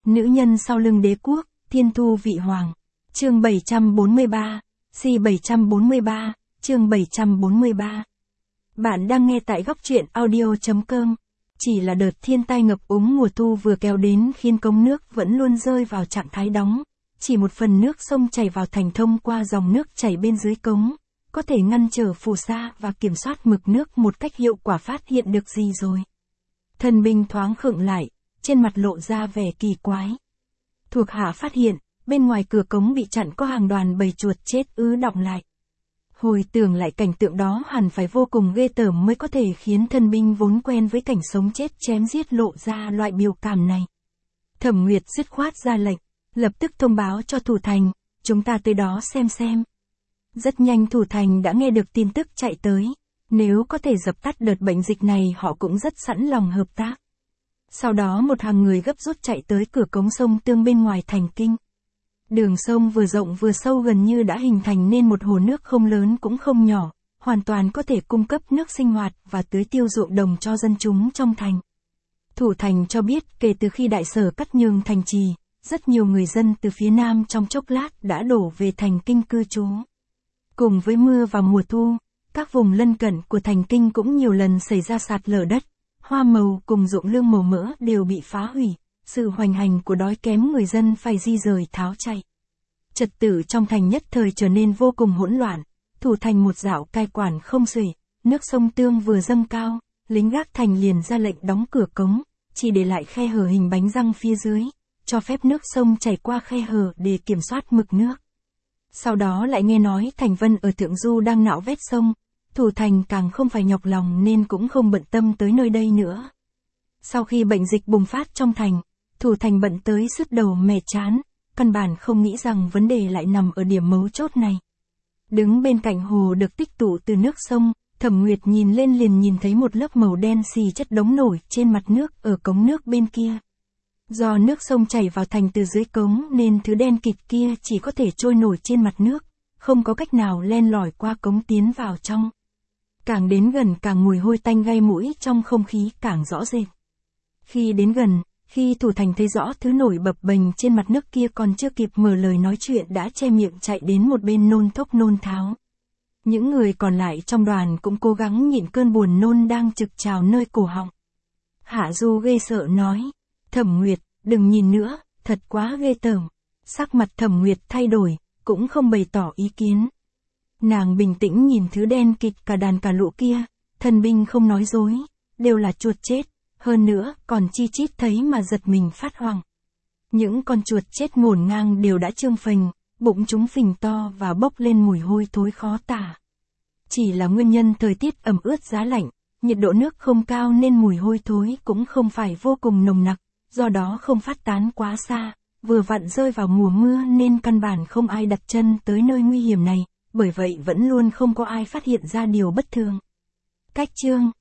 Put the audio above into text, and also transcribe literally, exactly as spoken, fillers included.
Nữ nhân sau lưng đế quốc, thiên thu vị hoàng. Chương bảy trăm bốn mươi ba, C bảy trăm bốn mươi ba, chương bảy trăm bốn mươi ba. Bạn đang nghe tại góc truyện audio chấm com. Chỉ là đợt thiên tai ngập úng mùa thu vừa kéo đến khiến cống nước vẫn luôn rơi vào trạng thái đóng. Chỉ một phần nước sông chảy vào thành thông qua dòng nước chảy bên dưới cống, có thể ngăn trở phù sa và kiểm soát mực nước một cách hiệu quả. Phát hiện được gì rồi? Thần binh thoáng khựng lại, trên mặt lộ ra vẻ kỳ quái. Thuộc hạ phát hiện, bên ngoài cửa cống bị chặn có hàng đoàn bầy chuột chết ứ đọng lại. Hồi tưởng lại cảnh tượng đó hẳn phải vô cùng ghê tởm mới có thể khiến thần binh vốn quen với cảnh sống chết chém giết lộ ra loại biểu cảm này. Thẩm Nguyệt dứt khoát ra lệnh, lập tức thông báo cho thủ thành, chúng ta tới đó xem xem. Rất nhanh thủ thành đã nghe được tin tức chạy tới, nếu có thể dập tắt đợt bệnh dịch này họ cũng rất sẵn lòng hợp tác. Sau đó một hàng người gấp rút chạy tới cửa cống sông Tương bên ngoài thành kinh. Đường sông vừa rộng vừa sâu gần như đã hình thành nên một hồ nước không lớn cũng không nhỏ, hoàn toàn có thể cung cấp nước sinh hoạt và tưới tiêu ruộng đồng cho dân chúng trong thành. Thủ thành cho biết kể từ khi đại sở cắt nhường thành trì, rất nhiều người dân từ phía nam trong chốc lát đã đổ về thành kinh cư trú. Cùng với mưa vào mùa thu, các vùng lân cận của thành kinh cũng nhiều lần xảy ra sạt lở đất, hoa màu cùng ruộng lương màu mỡ đều bị phá hủy, sự hoành hành của đói kém người dân phải di rời tháo chạy. Trật tự trong thành nhất thời trở nên vô cùng hỗn loạn, thủ thành một dạo cai quản không xuể, nước sông Tương vừa dâng cao, lính gác thành liền ra lệnh đóng cửa cống, chỉ để lại khe hở hình bánh răng phía dưới, cho phép nước sông chảy qua khe hở để kiểm soát mực nước. Sau đó lại nghe nói Thành Vân ở Thượng Du đang nạo vét sông, thủ thành càng không phải nhọc lòng nên cũng không bận tâm tới nơi đây nữa. Sau khi bệnh dịch bùng phát trong thành, thủ thành bận tới sứt đầu mẻ chán, căn bản không nghĩ rằng vấn đề lại nằm ở điểm mấu chốt này. Đứng bên cạnh hồ được tích tụ từ nước sông, Thẩm Nguyệt nhìn lên liền nhìn thấy một lớp màu đen xì chất đống nổi trên mặt nước ở cống nước bên kia. Do nước sông chảy vào thành từ dưới cống nên thứ đen kịt kia chỉ có thể trôi nổi trên mặt nước, không có cách nào len lỏi qua cống tiến vào trong. Càng đến gần càng mùi hôi tanh gây mũi trong không khí càng rõ rệt. Khi đến gần, khi thủ thành thấy rõ thứ nổi bập bềnh trên mặt nước kia còn chưa kịp mở lời nói chuyện đã che miệng chạy đến một bên nôn thốc nôn tháo. Những người còn lại trong đoàn cũng cố gắng nhịn cơn buồn nôn đang trực trào nơi cổ họng. Hạ Du ghê sợ nói, Thẩm Nguyệt, đừng nhìn nữa, thật quá ghê tởm. Sắc mặt Thẩm Nguyệt thay đổi, cũng không bày tỏ ý kiến. Nàng bình tĩnh nhìn thứ đen kịt cả đàn cả lũ kia, thần binh không nói dối, đều là chuột chết, hơn nữa còn chi chít thấy mà giật mình phát hoảng. Những con chuột chết ngổn ngang đều đã trương phình, bụng chúng phình to và bốc lên mùi hôi thối khó tả. Chỉ là nguyên nhân thời tiết ẩm ướt giá lạnh, nhiệt độ nước không cao nên mùi hôi thối cũng không phải vô cùng nồng nặc, do đó không phát tán quá xa, vừa vặn rơi vào mùa mưa nên căn bản không ai đặt chân tới nơi nguy hiểm này, bởi vậy vẫn luôn không có ai phát hiện ra điều bất thường. Cách chương